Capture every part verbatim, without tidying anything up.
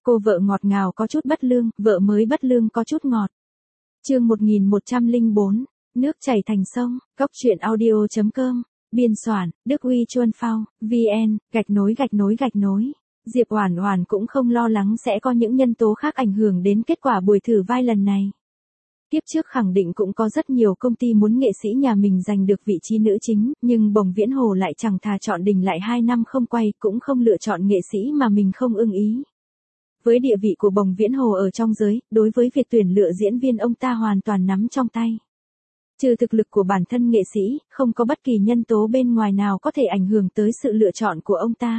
Cô vợ ngọt ngào có chút bất lương, vợ mới bất lương có chút ngọt. Chương một nghìn một trăm lẻ bốn, nước chảy thành sông, góc truyện audio chấm com, biên soạn, Đức Uy Chuân Phao, vn, gạch nối gạch nối gạch nối. Diệp Oản Oản cũng không lo lắng sẽ có những nhân tố khác ảnh hưởng đến kết quả buổi thử vai lần này. Tiếp trước khẳng định cũng có rất nhiều công ty muốn nghệ sĩ nhà mình giành được vị trí nữ chính, nhưng Bồng Viễn Hồ lại chẳng thà chọn đình lại hai năm không quay, cũng không lựa chọn nghệ sĩ mà mình không ưng ý. Với địa vị của Bồng Viễn Hồ ở trong giới, đối với việc tuyển lựa diễn viên ông ta hoàn toàn nắm trong tay. Trừ thực lực của bản thân nghệ sĩ, không có bất kỳ nhân tố bên ngoài nào có thể ảnh hưởng tới sự lựa chọn của ông ta.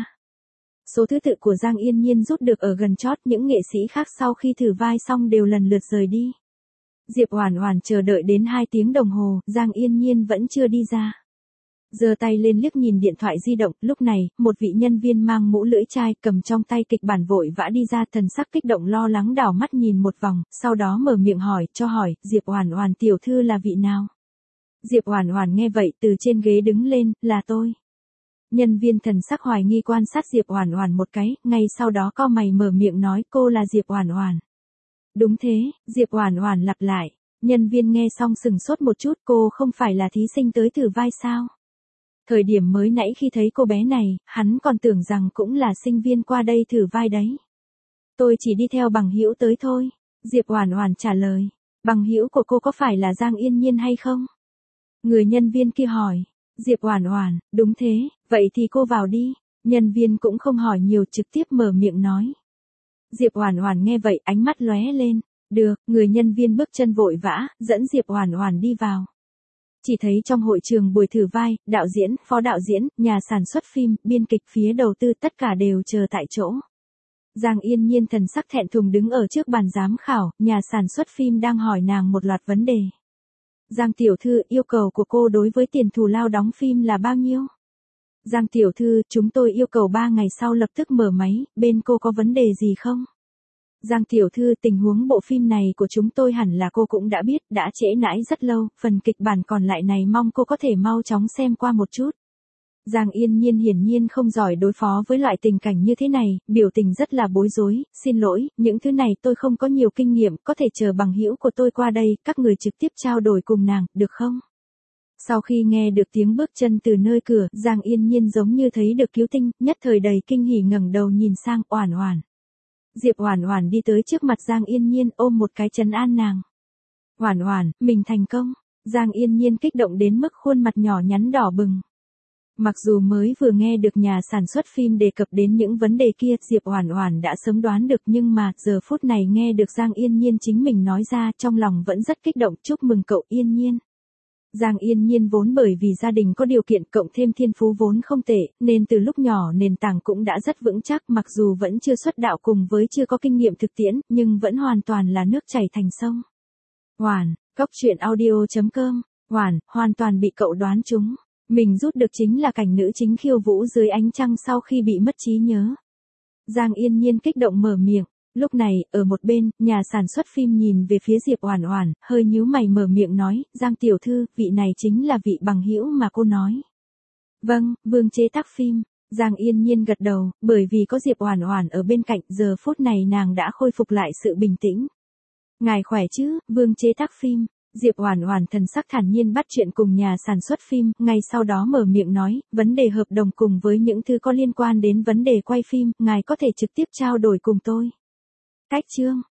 Số thứ tự của Giang Yên Nhiên rút được ở gần chót, những nghệ sĩ khác sau khi thử vai xong đều lần lượt rời đi. Diệp Oản Oản chờ đợi đến hai tiếng đồng hồ, Giang Yên Nhiên vẫn chưa đi ra. Giơ tay lên liếc nhìn điện thoại di động, lúc này, một vị nhân viên mang mũ lưỡi chai cầm trong tay kịch bản vội vã đi ra, thần sắc kích động lo lắng đảo mắt nhìn một vòng, sau đó mở miệng hỏi, cho hỏi, Diệp Oản Oản tiểu thư là vị nào? Diệp Oản Oản nghe vậy từ trên ghế đứng lên, là tôi. Nhân viên thần sắc hoài nghi quan sát Diệp Oản Oản một cái, ngay sau đó cau mày mở miệng nói, cô là Diệp Oản Oản. Đúng thế, Diệp Oản Oản lặp lại. Nhân viên nghe xong sừng sốt một chút, cô không phải là thí sinh tới thử vai sao? Thời điểm mới nãy khi thấy cô bé này, hắn còn tưởng rằng cũng là sinh viên qua đây thử vai đấy. Tôi chỉ đi theo bằng hữu tới thôi. Diệp Oản Oản trả lời. Bằng hữu của cô có phải là Giang Yên Nhiên hay không? Người nhân viên kia hỏi. Diệp Oản Oản, đúng thế, vậy thì cô vào đi. Nhân viên cũng không hỏi nhiều, trực tiếp mở miệng nói. Diệp Oản Oản nghe vậy ánh mắt lóe lên. Được, người nhân viên bước chân vội vã, dẫn Diệp Oản Oản đi vào. Chỉ thấy trong hội trường buổi thử vai, đạo diễn, phó đạo diễn, nhà sản xuất phim, biên kịch, phía đầu tư tất cả đều chờ tại chỗ. Giang Yên Nhiên thần sắc thẹn thùng đứng ở trước bàn giám khảo, nhà sản xuất phim đang hỏi nàng một loạt vấn đề. Giang tiểu thư, yêu cầu của cô đối với tiền thù lao đóng phim là bao nhiêu? Giang tiểu thư, chúng tôi yêu cầu ba ngày sau lập tức mở máy, bên cô có vấn đề gì không? Giang tiểu thư, tình huống bộ phim này của chúng tôi hẳn là cô cũng đã biết, đã trễ nãi rất lâu, phần kịch bản còn lại này mong cô có thể mau chóng xem qua một chút. Giang Yên Nhiên hiển nhiên không giỏi đối phó với loại tình cảnh như thế này, biểu tình rất là bối rối, xin lỗi, những thứ này tôi không có nhiều kinh nghiệm, có thể chờ bằng hữu của tôi qua đây, các người trực tiếp trao đổi cùng nàng, được không? Sau khi nghe được tiếng bước chân từ nơi cửa, Giang Yên Nhiên giống như thấy được cứu tinh, nhất thời đầy kinh hỉ ngẩng đầu nhìn sang Oản Oản. Diệp Oản Oản đi tới trước mặt Giang Yên Nhiên ôm một cái trấn an nàng. Oản Oản, mình thành công. Giang Yên Nhiên kích động đến mức khuôn mặt nhỏ nhắn đỏ bừng. Mặc dù mới vừa nghe được nhà sản xuất phim đề cập đến những vấn đề kia, Diệp Oản Oản đã sớm đoán được, nhưng mà giờ phút này nghe được Giang Yên Nhiên chính mình nói ra, trong lòng vẫn rất kích động, chúc mừng cậu Yên Nhiên. Giang Yên Nhiên vốn bởi vì gia đình có điều kiện cộng thêm thiên phú vốn không tệ, nên từ lúc nhỏ nền tảng cũng đã rất vững chắc, mặc dù vẫn chưa xuất đạo cùng với chưa có kinh nghiệm thực tiễn, nhưng vẫn hoàn toàn là nước chảy thành sông. Oản, góc truyện audio chấm com, Oản, hoàn toàn bị cậu đoán trúng. Mình rút được chính là cảnh nữ chính khiêu vũ dưới ánh trăng sau khi bị mất trí nhớ. Giang Yên Nhiên kích động mở miệng. Lúc này, ở một bên, nhà sản xuất phim nhìn về phía Diệp Oản Oản, hơi nhíu mày mở miệng nói, Giang tiểu thư, vị này chính là vị bằng hữu mà cô nói. Vâng, Vương chế tác phim. Giang Yên Nhiên gật đầu, bởi vì có Diệp Oản Oản ở bên cạnh, giờ phút này nàng đã khôi phục lại sự bình tĩnh. Ngài khỏe chứ, Vương chế tác phim. Diệp Oản Oản thần sắc thản nhiên bắt chuyện cùng nhà sản xuất phim, ngay sau đó mở miệng nói, vấn đề hợp đồng cùng với những thứ có liên quan đến vấn đề quay phim, ngài có thể trực tiếp trao đổi cùng tôi. Cách chương